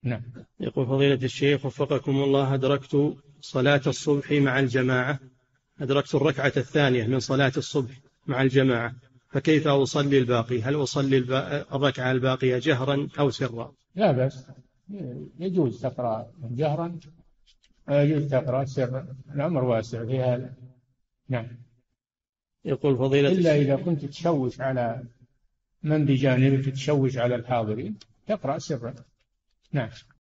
نعم. يقول فضيلة الشيخ وفقكم الله، أدركت صلاة الصبح مع الجماعة، أدركت الركعة الثانية من صلاة الصبح مع الجماعة، فكيف أصلي الباقي؟ هل أصلي الركعة الباقية جهرا أو سرا؟ لا بأس، يجوز تقرأ جهرا، يجوز تقرأ سرا، الأمر واسع في هذا. نعم. يقول فضيلة إلا الشيخ إذا كنت تشوش على من بجانبك، تشوش على الحاضرين، تقرأ سرا. نعم.